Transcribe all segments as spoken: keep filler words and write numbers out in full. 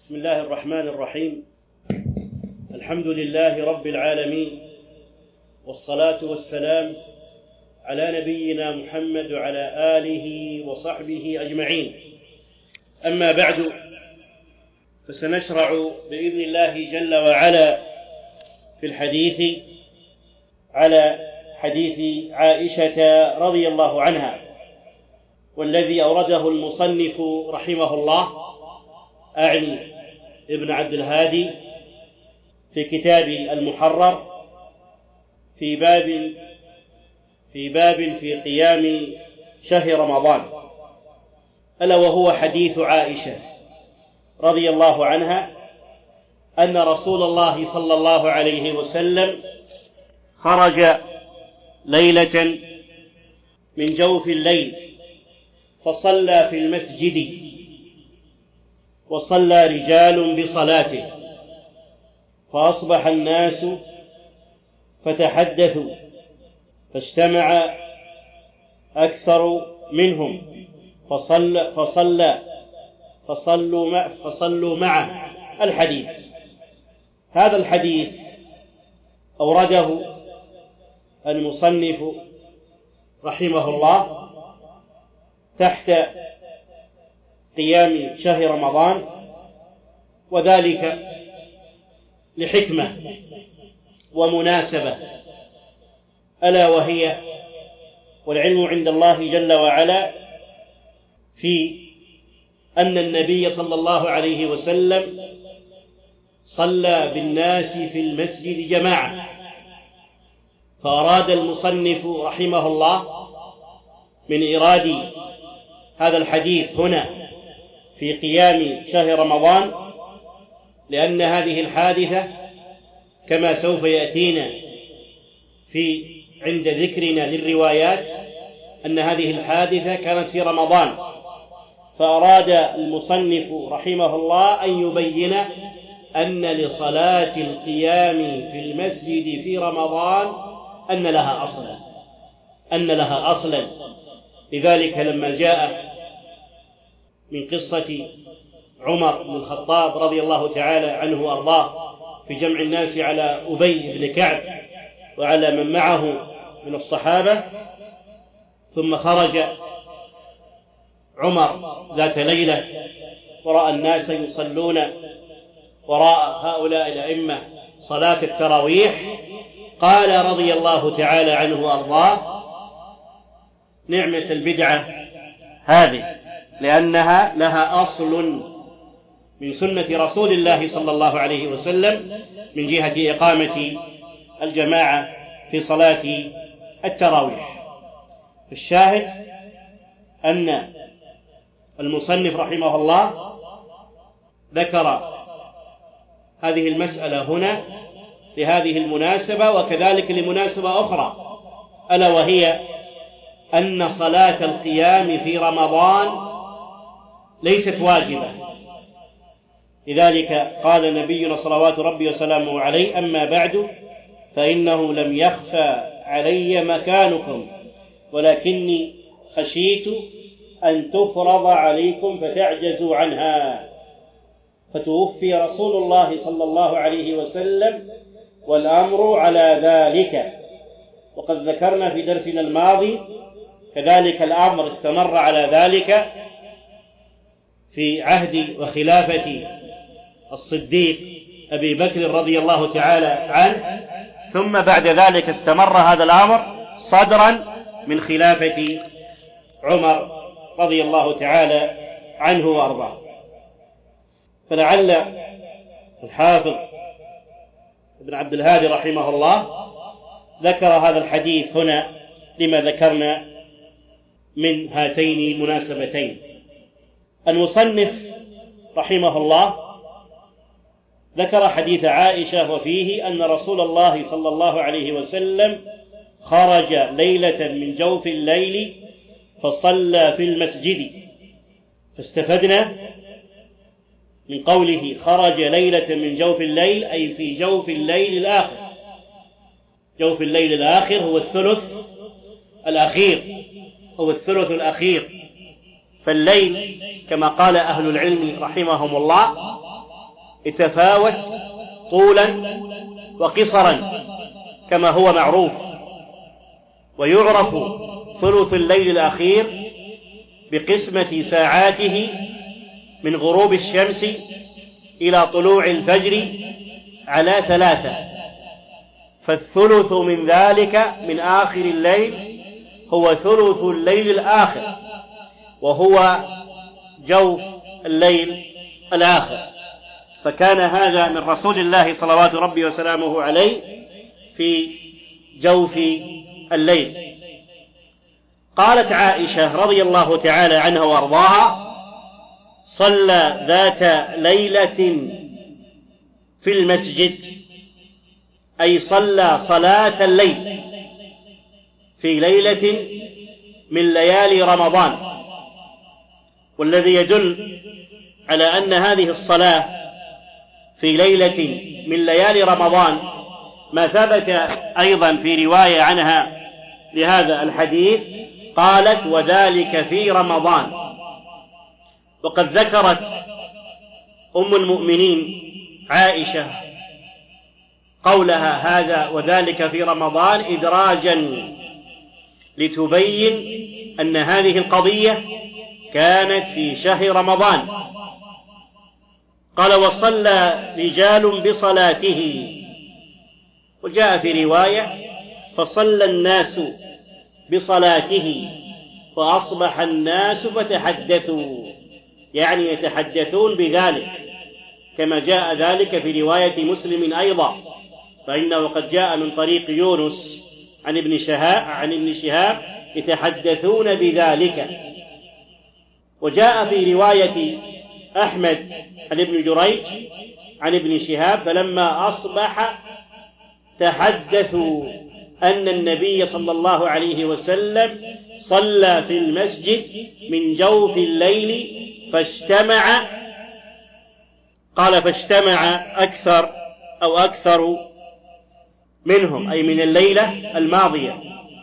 بسم الله الرحمن الرحيم. الحمد لله رب العالمين، والصلاة والسلام على نبينا محمد وعلى آله وصحبه أجمعين. أما بعد، فسنشرع بإذن الله جل وعلا في الحديث على حديث عائشة رضي الله عنها، والذي أورده المصنف رحمه الله، أعني ابن عبد الهادي، في كتاب المحرر في باب في باب في قيام شهر رمضان، ألا وهو حديث عائشة رضي الله عنها أن رسول الله صلى الله عليه وسلم خرج ليلة من جوف الليل فصلى في المسجد، وصلى رجال بصلاته، فأصبح الناس فتحدثوا، فاجتمع أكثر منهم فصلى فصلى فصلوا مع فصلوا معه. الحديث هذا الحديث أورده المصنف رحمه الله تحت قيام شهر رمضان، وذلك لحكمة ومناسبة، ألا وهي والعلم عند الله جل وعلا في أن النبي صلى الله عليه وسلم صلى بالناس في المسجد جماعة، فأراد المصنف رحمه الله من إيراد هذا الحديث هنا في قيام شهر رمضان، لأن هذه الحادثة كما سوف يأتينا في عند ذكرنا للروايات أن هذه الحادثة كانت في رمضان، فأراد المصنف رحمه الله أن يبين أن لصلاة القيام في المسجد في رمضان أن لها أصلا أن لها أصلا لذلك لما جاء من قصة عمر بن الخطاب رضي الله تعالى عنه وأرضاه في جمع الناس على أبي بن كعب وعلى من معه من الصحابة، ثم خرج عمر ذات ليلة ورأى الناس يصلون وراء هؤلاء الأئمة صلاة التراويح، قال رضي الله تعالى عنه وأرضاه: نعمة البدعة هذه، لأنها لها أصل من سنة رسول الله صلى الله عليه وسلم من جهة إقامة الجماعة في صلاة التراويح. فالشاهد أن المصنف رحمه الله ذكر هذه المسألة هنا لهذه المناسبة، وكذلك لمناسبة أخرى، ألا وهي أن صلاة القيام في رمضان ليست واجبة. لذلك قال نبينا صلوات ربي وسلامه عليه: أما بعد فإنه لم يخفى علي مكانكم، ولكني خشيت أن تفرض عليكم فتعجزوا عنها. فتوفي رسول الله صلى الله عليه وسلم والأمر على ذلك، وقد ذكرنا في درسنا الماضي كذلك الأمر استمر على ذلك في عهد وخلافة الصديق أبي بكر رضي الله تعالى عنه، ثم بعد ذلك استمر هذا الأمر صدرا من خلافة عمر رضي الله تعالى عنه وأرضاه. فلعل الحافظ ابن عبد الهادي رحمه الله ذكر هذا الحديث هنا لما ذكرنا من هاتين المناسبتين. المصنف رحمه الله ذكر حديث عائشة وفيه أن رسول الله صلى الله عليه وسلم خرج ليلة من جوف الليل فصلى في المسجد، فاستفدنا من قوله خرج ليلة من جوف الليل أي في جوف الليل الآخر. جوف الليل الآخر هو الثلث الأخير هو الثلث الأخير. فالليل كما قال أهل العلم رحمهم الله يتفاوت طولا وقصرا كما هو معروف، ويعرف ثلث الليل الأخير بقسمة ساعاته من غروب الشمس إلى طلوع الفجر على ثلاثة، فالثلث من ذلك من آخر الليل هو ثلث الليل الآخر، وهو جوف الليل الآخر. فكان هذا من رسول الله صلوات ربي وسلامه عليه في جوف الليل. قالت عائشة رضي الله تعالى عنها وارضاها: صلى ذات ليلة في المسجد، أي صلى صلاة الليل في ليلة من ليالي رمضان، والذي يدل على أن هذه الصلاة في ليلة من ليالي رمضان ما ثبت أيضا في رواية عنها لهذا الحديث، قالت: وذلك في رمضان. وقد ذكرت أم المؤمنين عائشة قولها هذا وذلك في رمضان إدراجا لتبين أن هذه القضية كانت في شهر رمضان. قال: وصلى رجال بصلاته. وجاء في رواية: فصلى الناس بصلاته فأصبح الناس فتحدثوا، يعني يتحدثون بذلك، كما جاء ذلك في رواية مسلم أيضا، فإنه قد جاء من طريق يونس عن ابن شهاب عن ابن شهاب يتحدثون بذلك. وجاء في رواية أحمد عن ابن جريج عن ابن شهاب: فلما أصبح تحدثوا أن النبي صلى الله عليه وسلم صلى في المسجد من جوف الليل فاجتمع، قال فاجتمع أكثر أو أكثر منهم، أي من الليلة الماضية.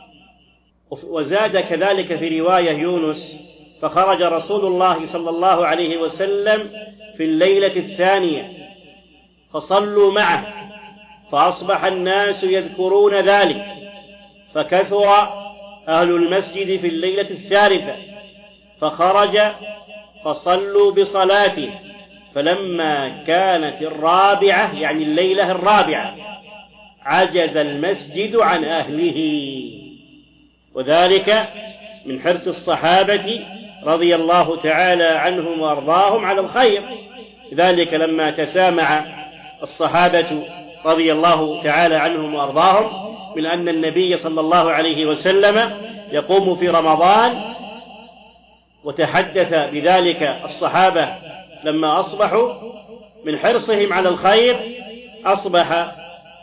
وزاد كذلك في رواية يونس: فخرج رسول الله صلى الله عليه وسلم في الليلة الثانية فصلوا معه فأصبح الناس يذكرون ذلك، فكثر أهل المسجد في الليلة الثالثة فخرج فصلوا بصلاته، فلما كانت الرابعة يعني الليلة الرابعة عجز المسجد عن أهله، وذلك من حرص الصحابة رضي الله تعالى عنهم وأرضاهم على الخير. ذلك لما تسامع الصحابة رضي الله تعالى عنهم وأرضاهم من أن النبي صلى الله عليه وسلم يقوم في رمضان، وتحدث بذلك الصحابة لما أصبحوا من حرصهم على الخير، أصبح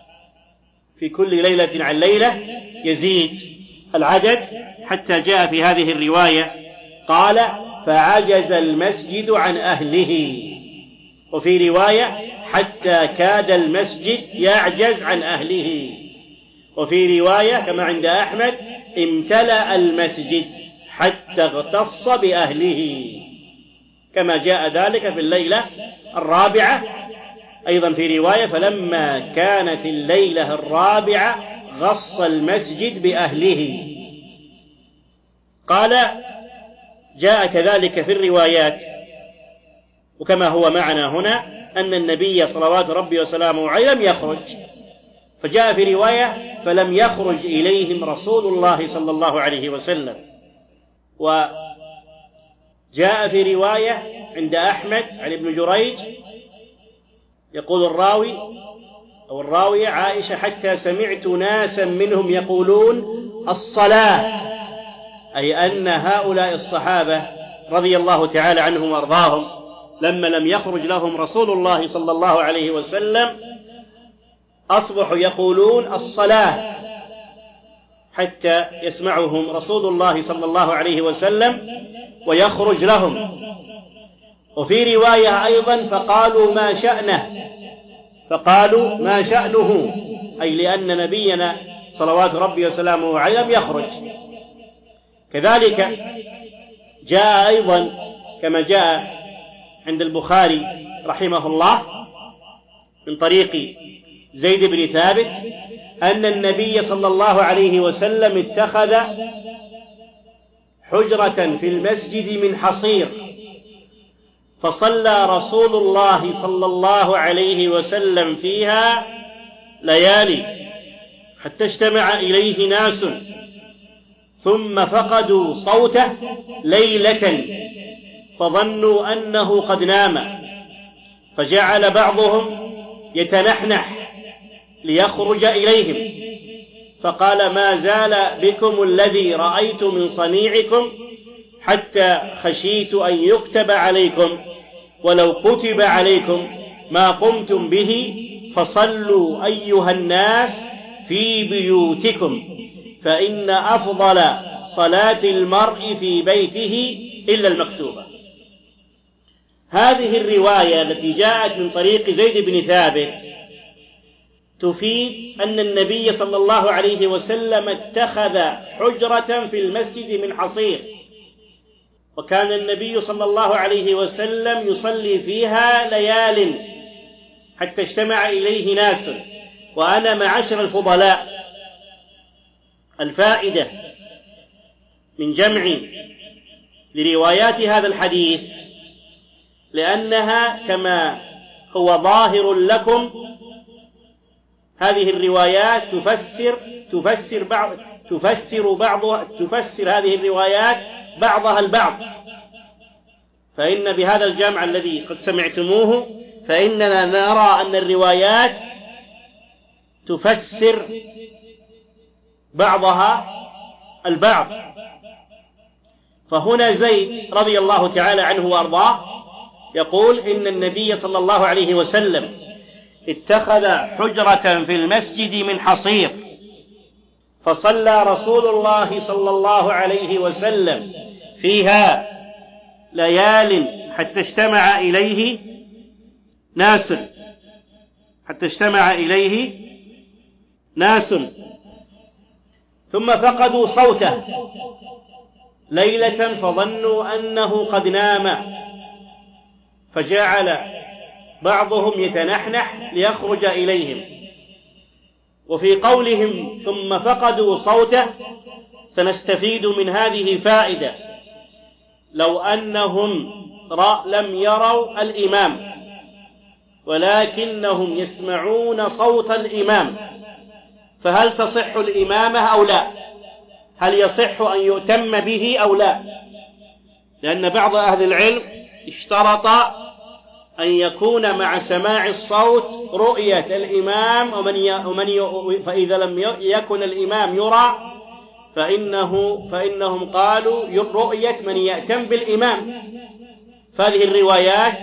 في كل ليلة عن ليلة يزيد العدد، حتى جاء في هذه الرواية قال: فعجز المسجد عن أهله، وفي رواية: حتى كاد المسجد يعجز عن أهله، وفي رواية كما عند أحمد: امتلأ المسجد حتى اغتص بأهله، كما جاء ذلك في الليلة الرابعة أيضا في رواية: فلما كانت الليلة الرابعة غص المسجد بأهله. قال: جاء كذلك في الروايات وكما هو معنا هنا أن النبي صلوات ربي وسلامه عليه لم يخرج، فجاء في رواية: فلم يخرج إليهم رسول الله صلى الله عليه وسلم. وجاء في رواية عند أحمد عن ابن جريج يقول الراوي أو الراوية عائشة: حتى سمعت ناسا منهم يقولون الصلاة، أي أن هؤلاء الصحابة رضي الله تعالى عنهم وارضاهم لما لم يخرج لهم رسول الله صلى الله عليه وسلم أصبحوا يقولون الصلاة، حتى يسمعهم رسول الله صلى الله عليه وسلم ويخرج لهم. وفي رواية أيضا: فقالوا ما شأنه، فقالوا ما شأنه، أي لأن نبينا صلوات ربي وسلامه عليه لم يخرج. كذلك جاء أيضا كما جاء عند البخاري رحمه الله من طريق زيد بن ثابت أن النبي صلى الله عليه وسلم اتخذ حجرة في المسجد من حصير، فصلى رسول الله صلى الله عليه وسلم فيها ليالي حتى اجتمع إليه ناس ثم فقدوا صوته ليلة فظنوا أنه قد نام، فجعل بعضهم يتنحنح ليخرج إليهم، فقال: ما زال بكم الذي رأيت من صنيعكم حتى خشيت أن يكتب عليكم، ولو كتب عليكم ما قمتم به، فصلوا أيها الناس في بيوتكم، فإن أفضل صلاة المرء في بيته إلا المكتوبة. هذه الرواية التي جاءت من طريق زيد بن ثابت تفيد أن النبي صلى الله عليه وسلم اتخذ حجرة في المسجد من حصير، وكان النبي صلى الله عليه وسلم يصلي فيها ليال حتى اجتمع إليه ناس. وأنا معاشر الفضلاء، الفائدة من جمع لروايات هذا الحديث لأنها كما هو ظاهر لكم هذه الروايات تفسر تفسر بعض تفسر بعضها تفسر هذه الروايات بعضها البعض، فإن بهذا الجمع الذي قد سمعتموه فإننا نرى أن الروايات تفسر بعضها البعض. فهنا زيد رضي الله تعالى عنه وأرضاه يقول إن النبي صلى الله عليه وسلم اتخذ حجرة في المسجد من حصير، فصلى رسول الله صلى الله عليه وسلم فيها ليال حتى اجتمع إليه ناس حتى اجتمع إليه ناس ثم فقدوا صوته ليلة فظنوا أنه قد نام، فجعل بعضهم يتنحنح ليخرج إليهم. وفي قولهم ثم فقدوا صوته سنستفيد من هذه فائدة: لو أنهم لم يروا الإمام ولكنهم يسمعون صوت الإمام، فهل تصح الإمامة أو لا؟ هل يصح أن يؤتم به أو لا؟ لأن بعض أهل العلم اشترط أن يكون مع سماع الصوت رؤية الإمام، ومن ي... ومن ي... فإذا لم يكن الإمام يرى فإنه فإنهم قالوا رؤية من يأتم بالإمام. فهذه الروايات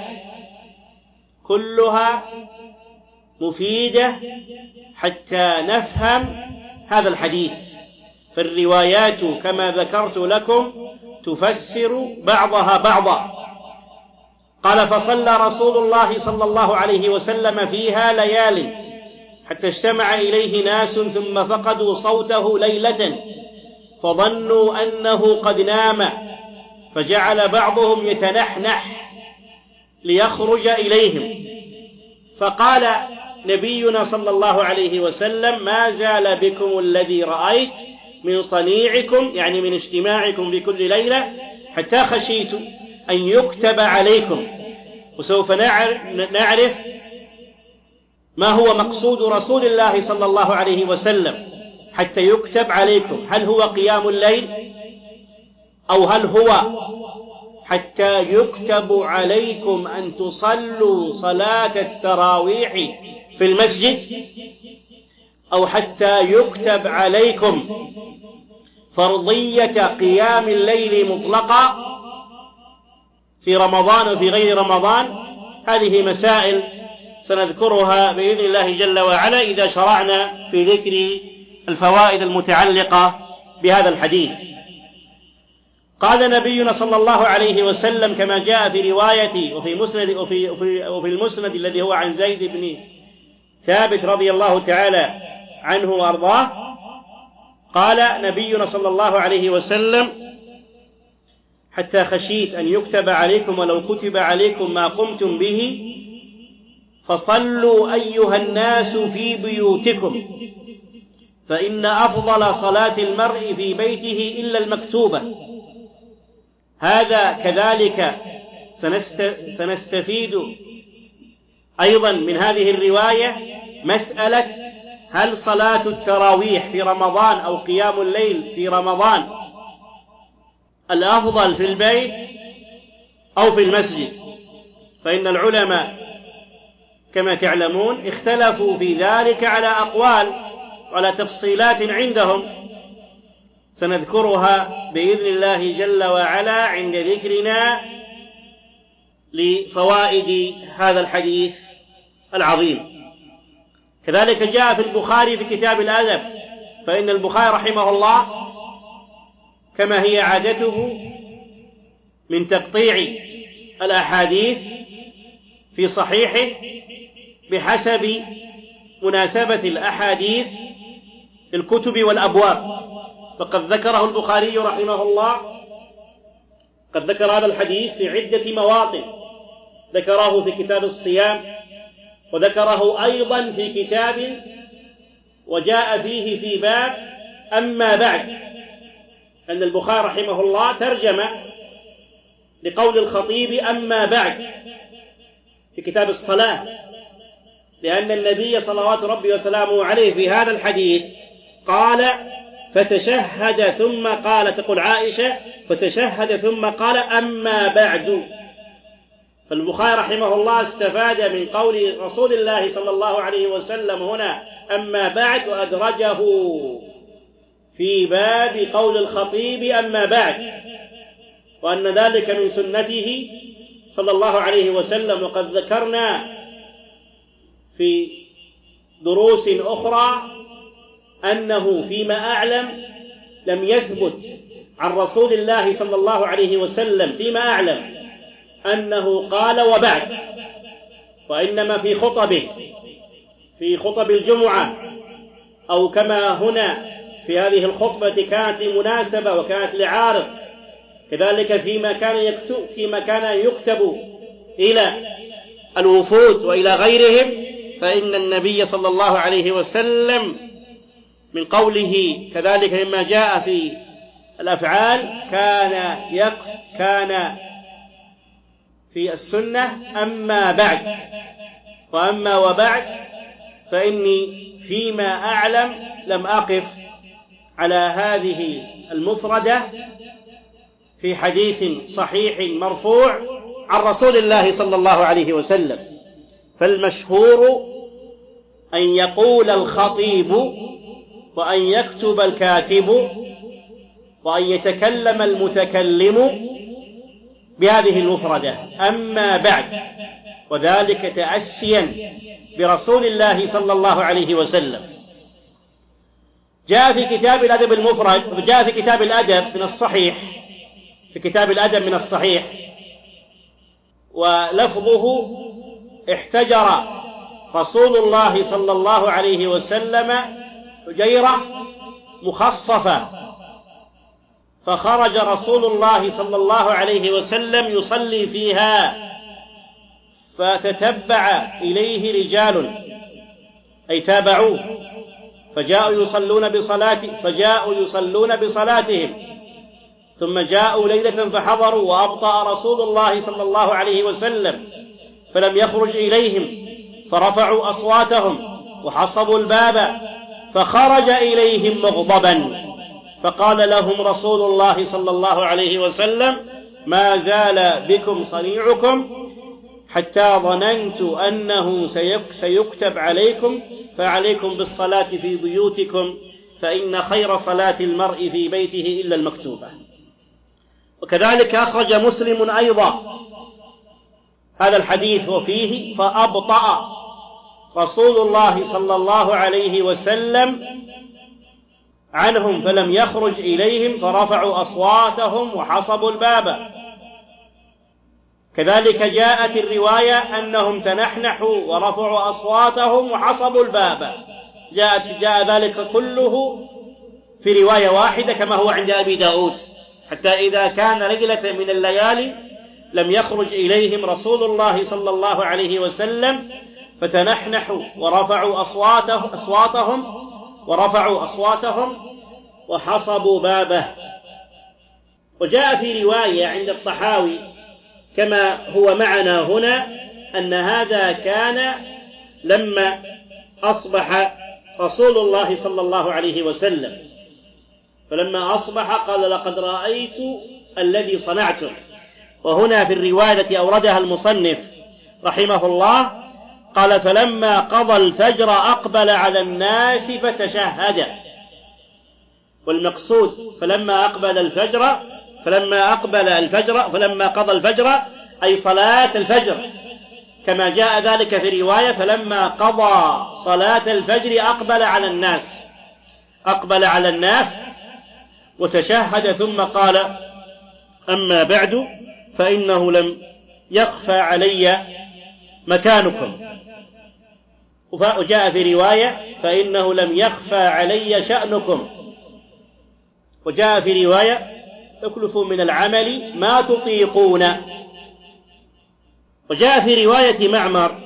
كلها مفيدة حتى نفهم هذا الحديث، فالروايات كما ذكرت لكم تفسر بعضها بعضا. قال: فصلى رسول الله صلى الله عليه وسلم فيها ليال حتى اجتمع إليه ناس ثم فقدوا صوته ليلة فظنوا أنه قد نام، فجعل بعضهم يتنحنح ليخرج إليهم، فقال نبينا صلى الله عليه وسلم: ما زال بكم الذي رأيت من صنيعكم، يعني من اجتماعكم بكل ليلة، حتى خشيت أن يكتب عليكم. وسوف نعرف ما هو مقصود رسول الله صلى الله عليه وسلم حتى يكتب عليكم، هل هو قيام الليل أو هل هو حتى يكتب عليكم أن تصلوا صلاة التراويح في المسجد، أو حتى يكتب عليكم فرضية قيام الليل مطلقة في رمضان وفي غير رمضان. هذه مسائل سنذكرها بإذن الله جل وعلا إذا شرعنا في ذكر الفوائد المتعلقة بهذا الحديث. قال نبينا صلى الله عليه وسلم كما جاء في رواية وفي مسند وفي, وفي, وفي المسند الذي هو عن زيد بن ثابت رضي الله تعالى عنه وأرضاه، قال نبينا صلى الله عليه وسلم: حتى خشيت أن يكتب عليكم ولو كتب عليكم ما قمتم به، فصلوا أيها الناس في بيوتكم فإن أفضل صلاة المرء في بيته إلا المكتوبة. هذا كذلك سنستفيد أيضا من هذه الرواية مسألة هل صلاة التراويح في رمضان أو قيام الليل في رمضان الأفضل في البيت أو في المسجد؟ فإن العلماء كما تعلمون اختلفوا في ذلك على أقوال وعلى تفصيلات عندهم سنذكرها بإذن الله جل وعلا عند ذكرنا لفوائد هذا الحديث العظيم. كذلك جاء في البخاري في كتاب الأدب، فإن البخاري رحمه الله كما هي عادته من تقطيع الأحاديث في صحيحه بحسب مناسبة الأحاديث للكتب والأبواب، فقد ذكره البخاري رحمه الله قد ذكر هذا الحديث في عدة مواطن، ذكره في كتاب الصيام، وذكره أيضا في كتاب وجاء فيه في باب أما بعد، أن البخاري رحمه الله ترجم لقول الخطيب أما بعد في كتاب الصلاة، لأن النبي صلوات ربي وسلامه عليه في هذا الحديث قال فتشهد ثم قال، تقول عائشة فتشهد ثم قال أما بعد. فالبخاري رحمه الله استفاد من قول رسول الله صلى الله عليه وسلم هنا أما بعد، وأدرجه في باب قول الخطيب أما بعد، وأن ذلك من سنته صلى الله عليه وسلم. وقد ذكرنا في دروس أخرى أنه فيما أعلم لم يثبت عن رسول الله صلى الله عليه وسلم فيما أعلم أنه قال وبعد، وإنما في خطبه في خطب الجمعة أو كما هنا في هذه الخطبة كانت لمناسبة وكانت لعارض، كذلك فيما كان يكتب فيما كان يكتب إلى الوفود وإلى غيرهم، فإن النبي صلى الله عليه وسلم من قوله كذلك مما جاء في الأفعال كان يك كان في السنة أما بعد، وأما وبعد فإني فيما أعلم لم أقف على هذه المفردة في حديث صحيح مرفوع عن رسول الله صلى الله عليه وسلم. فالمشهور أن يقول الخطيب وأن يكتب الكاتب وأن يتكلم المتكلم بهذه المفردة أما بعد، وذلك تأسيا برسول الله صلى الله عليه وسلم. جاء في كتاب الأدب المفرد، جاء في كتاب الأدب من الصحيح في كتاب الأدب من الصحيح ولفظه احتجر رسول الله صلى الله عليه وسلم حجيرة مخصفة، فخرج رسول الله صلى الله عليه وسلم يصلي فيها، فتتبع إليه رجال أي تابعوه، فجاءوا يصلون بصلاته فجاءوا يصلون بصلاتهم، ثم جاءوا ليلة فحضروا وأبطأ رسول الله صلى الله عليه وسلم فلم يخرج إليهم، فرفعوا أصواتهم وحصبوا الباب، فخرج إليهم مغضبا، فقال لهم رسول الله صلى الله عليه وسلم ما زال بكم صنيعكم حتى ظننت أنه سيكتب عليكم، فعليكم بالصلاة في بيوتكم فإن خير صلاة المرء في بيته إلا المكتوبة. وكذلك أخرج مسلم أيضا هذا الحديث وفيه فأبطأ رسول الله صلى الله عليه وسلم عنهم فلم يخرج إليهم، فرفعوا أصواتهم وحصبوا الباب. كذلك جاءت الرواية أنهم تنحنحوا ورفعوا أصواتهم وحصبوا الباب، جاءت جاء ذلك كله في رواية واحدة كما هو عند أبي داود، حتى إذا كان ليلة من الليالي لم يخرج إليهم رسول الله صلى الله عليه وسلم، فتنحنحوا ورفعوا أصواته أصواتهم ورفعوا أصواتهم وحصبوا بابه. وجاء في رواية عند الطحاوي كما هو معنا هنا أن هذا كان لما أصبح رسول الله صلى الله عليه وسلم، فلما أصبح قال: لقد رأيت الذي صنعته. وهنا في الرواية التي أوردها المصنف رحمه الله قال: فلما قضى الفجر أقبل على الناس فتشهد. والمقصود فلما أقبل الفجر فلما أقبل الفجر فلما قضى الفجر أي صلاة الفجر، كما جاء ذلك في رواية: فلما قضى صلاة الفجر أقبل على الناس أقبل على الناس وتشهد، ثم قال: أما بعد فإنه لم يخفى علي مكانكم. وجاء في رواية: فإنه لم يخفى علي شأنكم. وجاء في رواية: اكلفوا من العمل ما تطيقون. وجاء في رواية معمر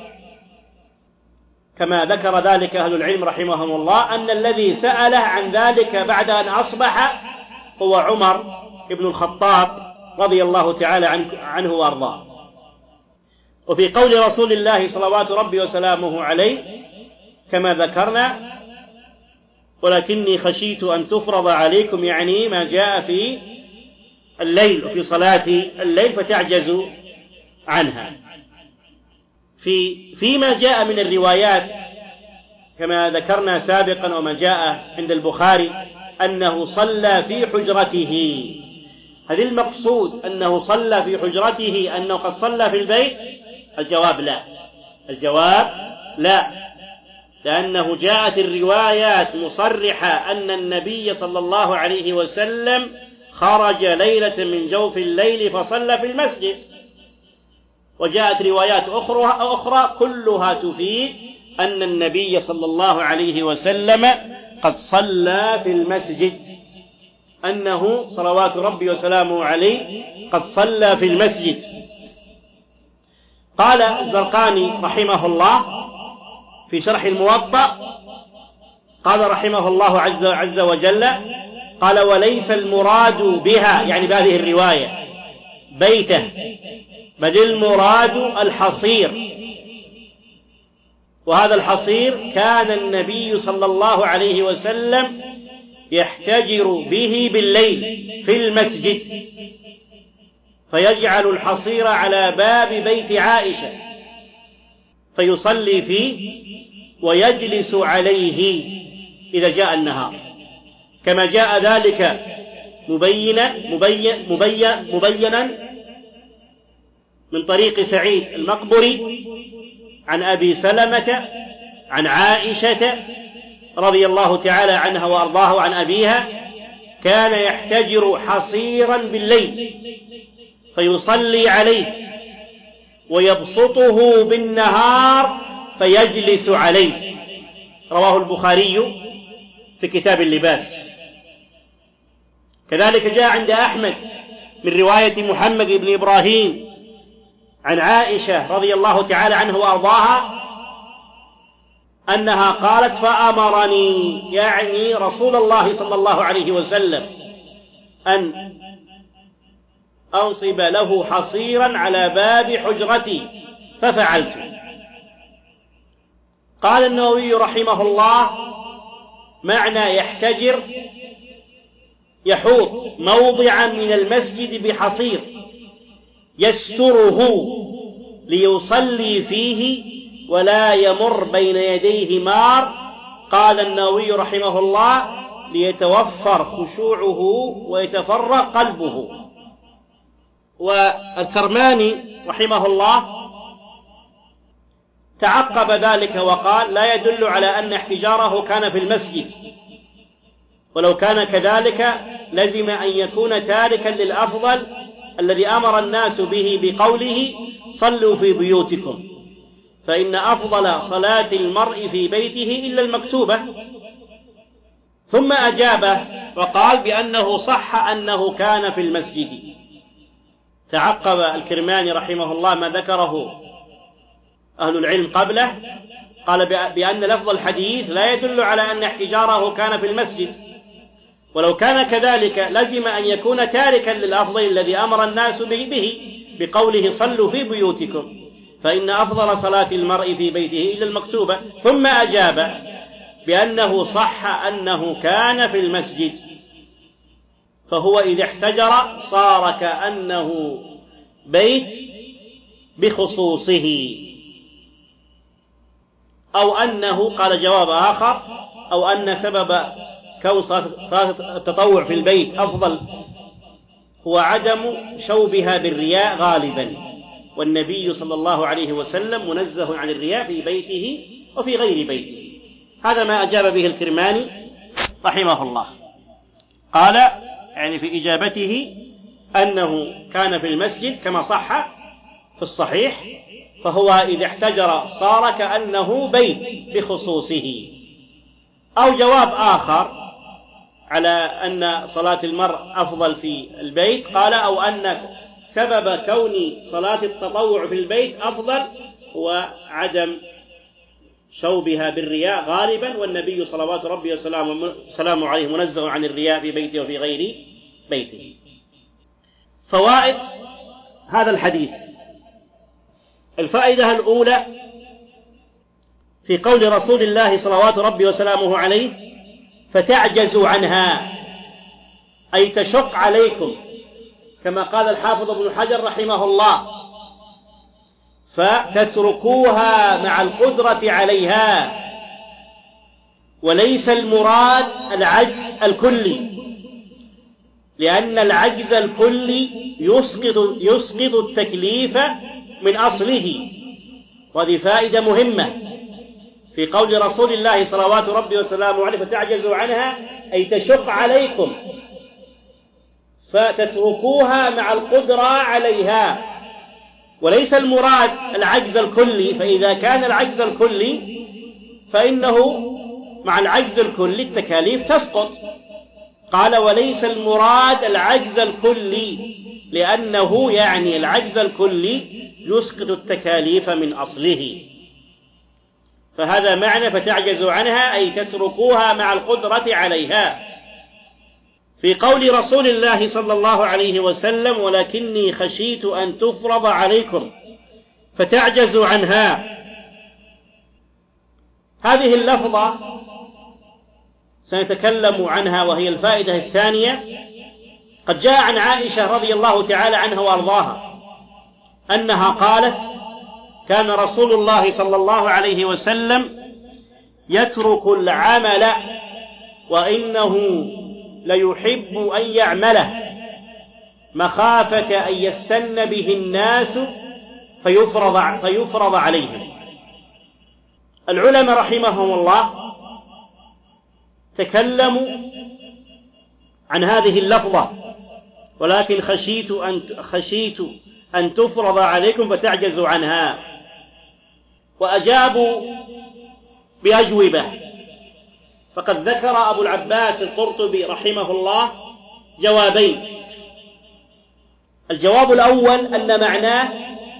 كما ذكر ذلك أهل العلم رحمهم الله أن الذي سأله عن ذلك بعد أن أصبح هو عمر بن الخطاب رضي الله تعالى عنه وأرضاه. وفي قول رسول الله صلوات ربي وسلامه عليه كما ذكرنا: ولكني خشيت أن تفرض عليكم، يعني ما جاء في الليل وفي صلاة الليل فتعجزوا عنها. في فيما جاء من الروايات كما ذكرنا سابقا وما جاء عند البخاري أنه صلى في حجرته. هل المقصود أنه صلى في حجرته أنه قد صلى في البيت؟ الجواب لا الجواب لا لأنه جاءت الروايات مصرحة أن النبي صلى الله عليه وسلم خرج ليلة من جوف الليل فصلى في المسجد. وجاءت روايات أخرى, أخرى كلها تفيد أن النبي صلى الله عليه وسلم قد صلى في المسجد، أنه صلوات ربي وسلامه عليه قد صلى في المسجد. قال الزرقاني رحمه الله في شرح الموطأ قال رحمه الله عز, عز وجل قال: وليس المراد بها يعني بهذه الرواية بيته، بل المراد الحصير. وهذا الحصير كان النبي صلى الله عليه وسلم يحتجر به بالليل في المسجد، فيجعل الحصير على باب بيت عائشة فيصلي فيه ويجلس عليه إذا جاء النهار، كما جاء ذلك مبينا مبين مبين مبينا من طريق سعيد المقبري عن أبي سلمة عن عائشة رضي الله تعالى عنها وأرضاه عن أبيها: كان يحتجر حصيرا بالليل فيصلي عليه ويبسطه بالنهار فيجلس عليه. رواه البخاري في كتاب اللباس. كذلك جاء عند أحمد من رواية محمد بن إبراهيم عن عائشة رضي الله تعالى عنه وأرضاها أنها قالت: فأمرني يعني رسول الله صلى الله عليه وسلم أن أنصب له حصيرا على باب حجرتي ففعلت. قال النووي رحمه الله: معنى يحتجر يحوط موضعا من المسجد بحصير يستره ليصلي فيه ولا يمر بين يديه مار. قال النووي رحمه الله: ليتوفر خشوعه ويتفرغ قلبه. والكرماني رحمه الله تعقب ذلك وقال: لا يدل على أن احتجاره كان في المسجد، ولو كان كذلك لزم أن يكون تاركا للأفضل الذي أمر الناس به بقوله: صلوا في بيوتكم، فإن أفضل صلاة المرء في بيته إلا المكتوبة. ثم أجابه وقال بأنه صح أنه كان في المسجد. تعقب الكرماني رحمه الله ما ذكره أهل العلم قبله قال بأن لفظ الحديث لا يدل على أن احتجاره كان في المسجد، ولو كان كذلك لزم أن يكون تاركا للأفضل الذي أمر الناس به بقوله صلوا في بيوتكم، فإن أفضل صلاة المرء في بيته إلا المكتوبة. ثم أجاب بأنه صح أنه كان في المسجد، فهو إذا احتجر صار كأنه بيت بخصوصه، أو أنه، قال جواب آخر، أو أن سبب كون صلاة التطوع في البيت أفضل هو عدم شوبها بالرياء غالبا، والنبي صلى الله عليه وسلم منزه عن الرياء في بيته وفي غير بيته. هذا ما أجاب به الكرماني رحمه الله. قال يعني في إجابته أنه كان في المسجد كما صح في الصحيح، فهو إذا احتجر صار كأنه بيت بخصوصه. أو جواب آخر على أن صلاة المرء أفضل في البيت، قال أو أن سبب كون صلاة التطوع في البيت أفضل هو عدم شوبها بالرياء غالبا، والنبي صلوات ربي وسلامه عليه منزه عن الرياء في بيته وفي غير بيته. فوائد هذا الحديث: الفائدة الأولى في قول رسول الله صلوات ربي وسلامه عليه فتعجزوا عنها، أي تشق عليكم، كما قال الحافظ ابن حجر رحمه الله، فتتركوها مع القدرة عليها، وليس المراد العجز الكلي، لأن العجز الكلي يسقط يسقط التكليف من أصله. وهذه فائدة مهمة في قول رسول الله صلوات ربي وسلامه عليه فتعجزوا عنها، أي تشق عليكم، فتتركوها مع القدرة عليها، وليس المراد العجز الكلي، فإذا كان العجز الكلي فإنه مع العجز الكلي التكاليف تسقط. قال وليس المراد العجز الكلي، لأنه يعني العجز الكلي يسقط التكاليف من أصله. فهذا معنى فتعجزوا عنها، أي تتركوها مع القدرة عليها. في قول رسول الله صلى الله عليه وسلم ولكني خشيت أن تفرض عليكم فتعجزوا عنها، هذه اللفظة سنتكلم عنها وهي الفائدة الثانية. قد جاء عن عائشة رضي الله تعالى عنها وأرضاها أنها قالت كان رسول الله صلى الله عليه وسلم يترك العمل وإنه ليحب أن يعمله مخافة أن يستن به الناس فيفرض, فيفرض عليهم. العلماء رحمهم الله تكلموا عن هذه اللفظة ولكن خشيت أن, خشيت أن تفرض عليكم فتعجزوا عنها، وأجابوا بأجوبة. فقد ذكر أبو العباس القرطبي رحمه الله جوابين. الجواب الأول أن معناه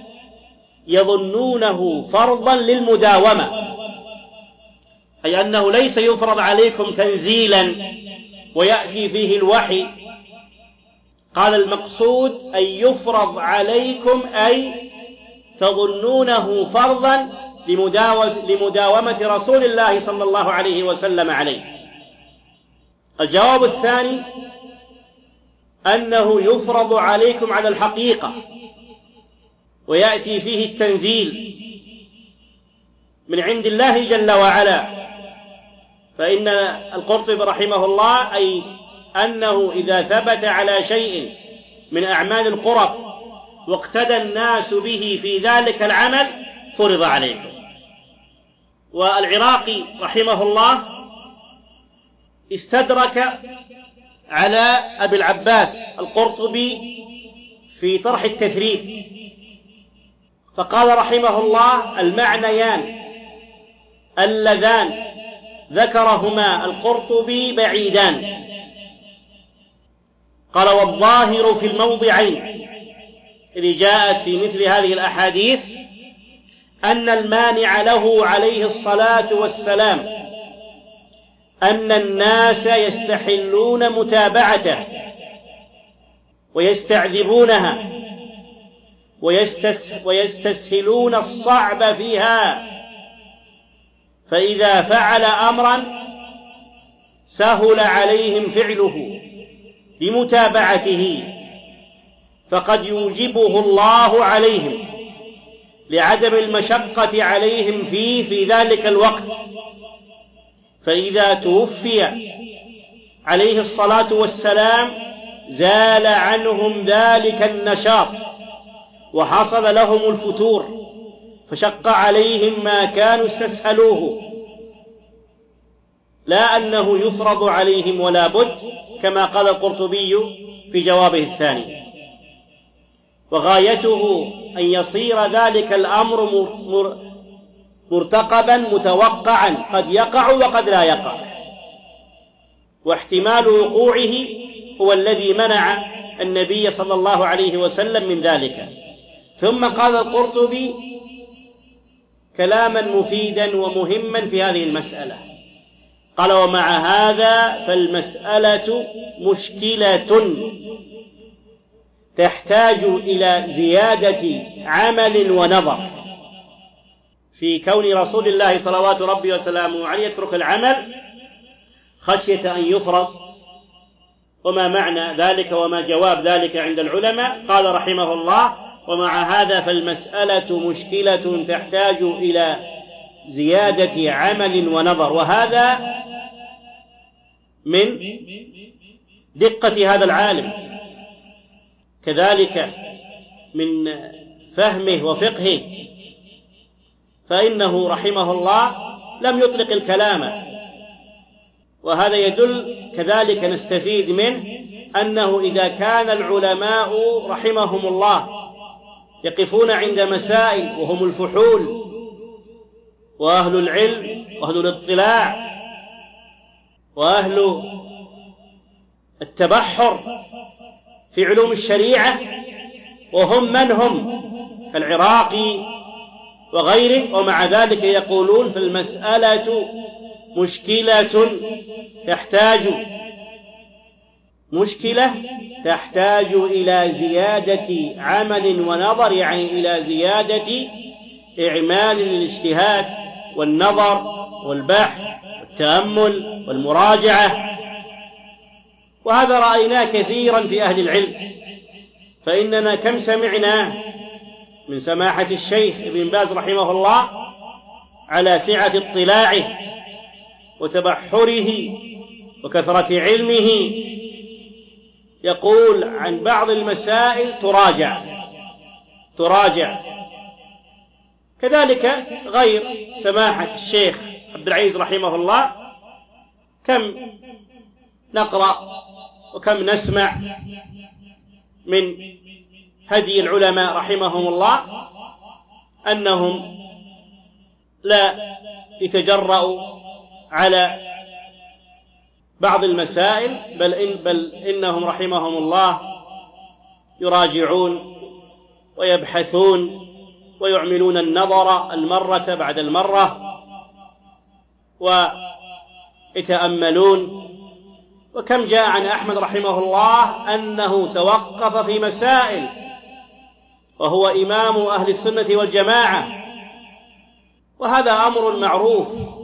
يظنونه فرضا للمداومة، أي أنه ليس يفرض عليكم تنزيلا ويأتي فيه الوحي. قال المقصود أن يفرض عليكم أي تظنونه فرضا لمداومة رسول الله صلى الله عليه وسلم عليه. الجواب الثاني أنه يفرض عليكم على الحقيقة ويأتي فيه التنزيل من عند الله جل وعلا. فإن القرطبي رحمه الله أي أنه إذا ثبت على شيء من أعمال القرب واقتدى الناس به في ذلك العمل فرض عليكم. والعراقي رحمه الله استدرك على أبي العباس القرطبي في طرح التثريب، فقال رحمه الله المعنيان اللذان ذكرهما القرطبي بعيدان. قال والظاهر في الموضعين إذ جاءت في مثل هذه الأحاديث أن المانع له عليه الصلاة والسلام أن الناس يستحلون متابعته ويستعذبونها ويستسهلون الصعب فيها، فإذا فعل أمرا سهل عليهم فعله لمتابعته فقد يوجبه الله عليهم لعدم المشقة عليهم فيه في ذلك الوقت. فإذا توفي عليه الصلاة والسلام زال عنهم ذلك النشاط وحصل لهم الفتور، فشق عليهم ما كانوا استسهلوه، لا أنه يفرض عليهم ولا بد، كما قال القرطبي في جوابه الثاني. وغايته أن يصير ذلك الأمر مرتقبا متوقعا، قد يقع وقد لا يقع، واحتمال وقوعه هو الذي منع النبي صلى الله عليه وسلم من ذلك. ثم قال القرطبي كلاما مفيدا ومهما في هذه المسألة، قال: ومع هذا فالمسألة مشكلة تحتاج إلى زيادة عمل ونظر في كون رسول الله صلوات ربي وسلامه عليه يترك العمل خشية أن يفرض. وما معنى ذلك وما جواب ذلك عند العلماء؟ قال رحمه الله: ومع هذا فالمسألة مشكلة تحتاج إلى زيادة عمل ونظر. وهذا من دقة هذا العالم، كذلك من فهمه وفقهه، فإنه رحمه الله لم يطلق الكلام. وهذا يدل كذلك نستفيد منه أنه إذا كان العلماء رحمهم الله يقفون عند مسائل وهم الفحول وأهل العلم وأهل الاطلاع وأهل التبحر في علوم الشريعة، وهم من هم كالعراقي وغيره، ومع ذلك يقولون في المسألة مشكلة تحتاج مشكلة تحتاج إلى زيادة عمل ونظر، يعني إلى زيادة إعمال للاجتهاد والنظر والبحث والتأمل والمراجعة. وهذا رأيناه كثيرا في أهل العلم، فإننا كم سمعنا من سماحة الشيخ ابن باز رحمه الله على سعة اطلاعه وتبحره وكثرة علمه يقول عن بعض المسائل تراجع تراجع كذلك غير سماحة الشيخ عبد العزيز رحمه الله، كم نقرأ وكم نسمع من هدي العلماء رحمهم الله أنهم لا يتجرؤوا على بعض المسائل، بل, إن بل إنهم رحمهم الله يراجعون ويبحثون ويعملون النظر المرة بعد المرة ويتأملون. وكم جاء عن أحمد رحمه الله أنه توقف في مسائل وهو إمام أهل السنة والجماعة، وهذا أمر معروف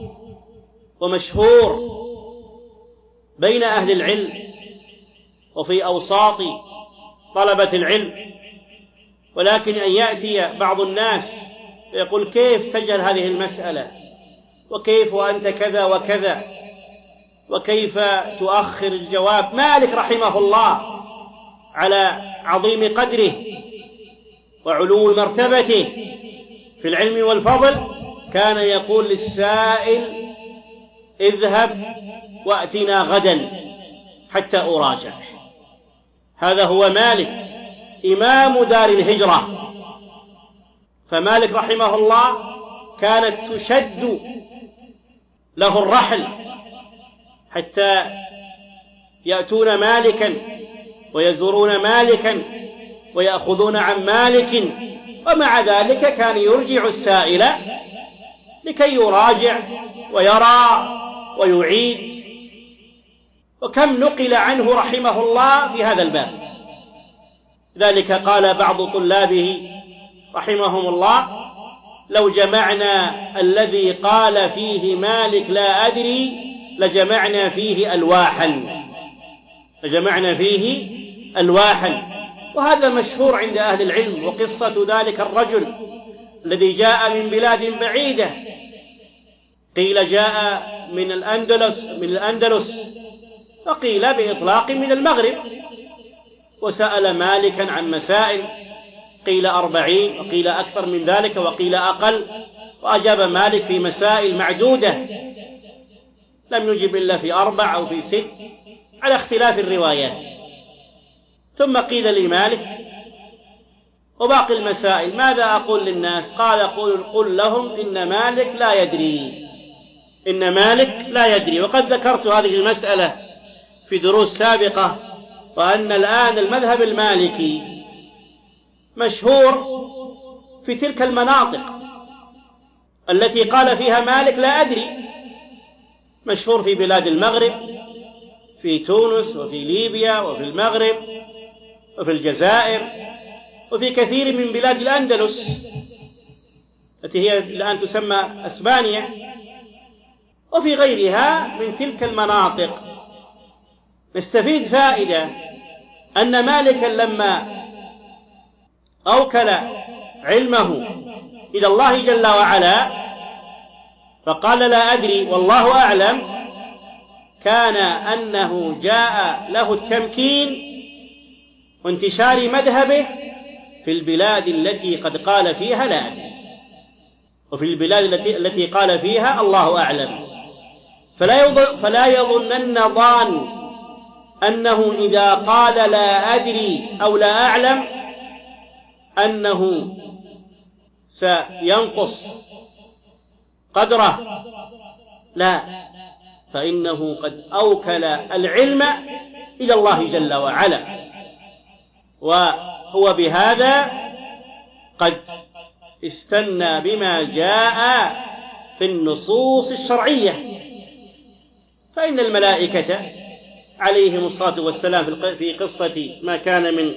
ومشهور بين أهل العلم وفي أوساط طلبة العلم. ولكن أن يأتي بعض الناس ويقول: كيف تجهل هذه المسألة؟ وكيف وأنت كذا وكذا؟ وكيف تؤخر الجواب؟ مالك رحمه الله على عظيم قدره وعلو مرتبته في العلم والفضل كان يقول للسائل: اذهب وأتنا غدا حتى أراجع. هذا هو مالك إمام دار الهجرة. فمالك رحمه الله كانت تشد له الرحل حتى يأتون مالكا ويزورون مالكا ويأخذون عن مالك ومع ذلك كان يرجع السائل لكي يراجع ويرى ويعيد. وكم نقل عنه رحمه الله في هذا الباب. ذلك قال بعض طلابه رحمهم الله: لو جمعنا الذي قال فيه مالك لا أدري لجمعنا فيه ألواحا لجمعنا فيه ألواحا وهذا مشهور عند أهل العلم. وقصة ذلك الرجل الذي جاء من بلاد بعيدة، قيل جاء من الأندلس من الأندلس وقيل بإطلاق من المغرب، وسأل مالكا عن مسائل، قيل أربعين وقيل أكثر من ذلك وقيل أقل، وأجاب مالك في مسائل معدودة، لم يجب إلا في أربع أو في ست على اختلاف الروايات. ثم قيل لمالك: وباقي المسائل ماذا أقول للناس؟ قال: قل, قل لهم إن مالك لا يدري إن مالك لا يدري. وقد ذكرت هذه المسألة في دروس سابقة، وأن الآن المذهب المالكي مشهور في تلك المناطق التي قال فيها مالك لا أدري، مشهور في بلاد المغرب، في تونس وفي ليبيا وفي المغرب وفي الجزائر وفي كثير من بلاد الأندلس التي هي الآن تسمى أسبانيا، وفي غيرها من تلك المناطق. نستفيد فائدة أن مالكا لما أوكل علمه إلى الله جل وعلا فقال لا أدري والله أعلم، كان أنه جاء له التمكين وانتشار مذهبه في البلاد التي قد قال فيها لا أدري، وفي البلاد التي, التي قال فيها الله أعلم. فلا يظن فلا يظنن ظان أنه إذا قال لا أدري أو لا أعلم أنه سينقص قدره، لا، فإنه قد أوكل العلم إلى الله جل وعلا، وهو بهذا قد استنى بما جاء في النصوص الشرعية. فإن الملائكة عليهم الصلاة والسلام في قصة ما كان من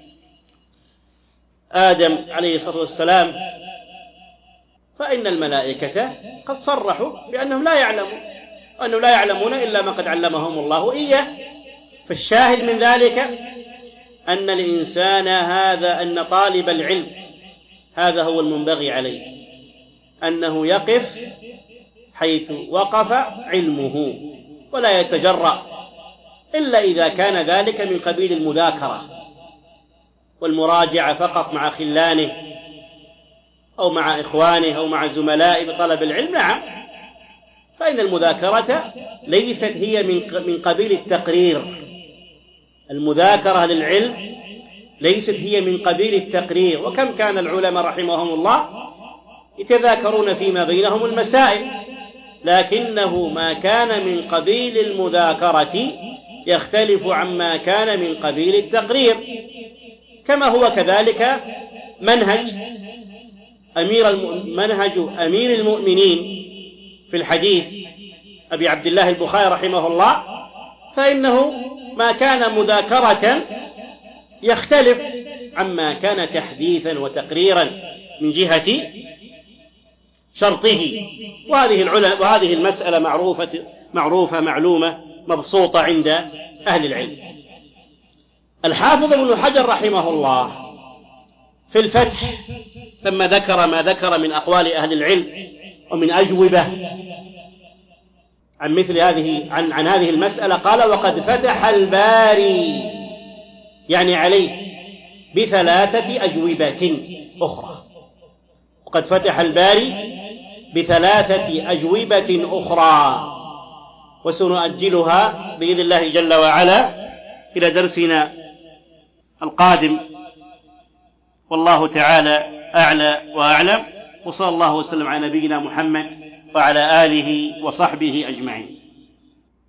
آدم عليه الصلاة والسلام، فإن الملائكة قد صرحوا بأنهم لا يعلمون، وأنهم لا يعلمون إلا ما قد علمهم الله إياه. فالشاهد من ذلك أن الإنسان هذا، أن طالب العلم هذا هو المنبغي عليه، أنه يقف حيث وقف علمه ولا يتجرأ إلا إذا كان ذلك من قبيل المذاكرة والمراجعة فقط مع خلانه أو مع إخوانه أو مع زملائه بطلب العلم. نعم، فإن المذاكرة ليست هي من قبيل التقرير، المذاكرة للعلم ليست هي من قبيل التقرير. وكم كان العلماء رحمهم الله يتذاكرون فيما بينهم المسائل، لكنه ما كان من قبيل المذاكرة يختلف عما كان من قبيل التقرير. كما هو كذلك منهج أمير منهج أمير المؤمنين في الحديث أبي عبد الله البخاري رحمه الله، فإنه ما كان مذاكرة يختلف عما كان تحديثا وتقريرا من جهة شرطه. وهذه العلماء وهذه المسألة معروفة معروفة معلومة مبسوطة عند أهل العلم. الحافظ ابن حجر رحمه الله في الفتح لما ذكر ما ذكر من أقوال أهل العلم ومن أجوبة عن مثل هذه عن, عن هذه المسألة قال: وقد فتح الباري يعني عليه بثلاثة أجوبة أخرى. وقد فتح الباري بثلاثة أجوبة أخرى، وسنؤجلها بإذن الله جل وعلا إلى درسنا القادم، والله تعالى أعلى وأعلم، وصلى الله وسلم على نبينا محمد وعلى آله وصحبه أجمعين.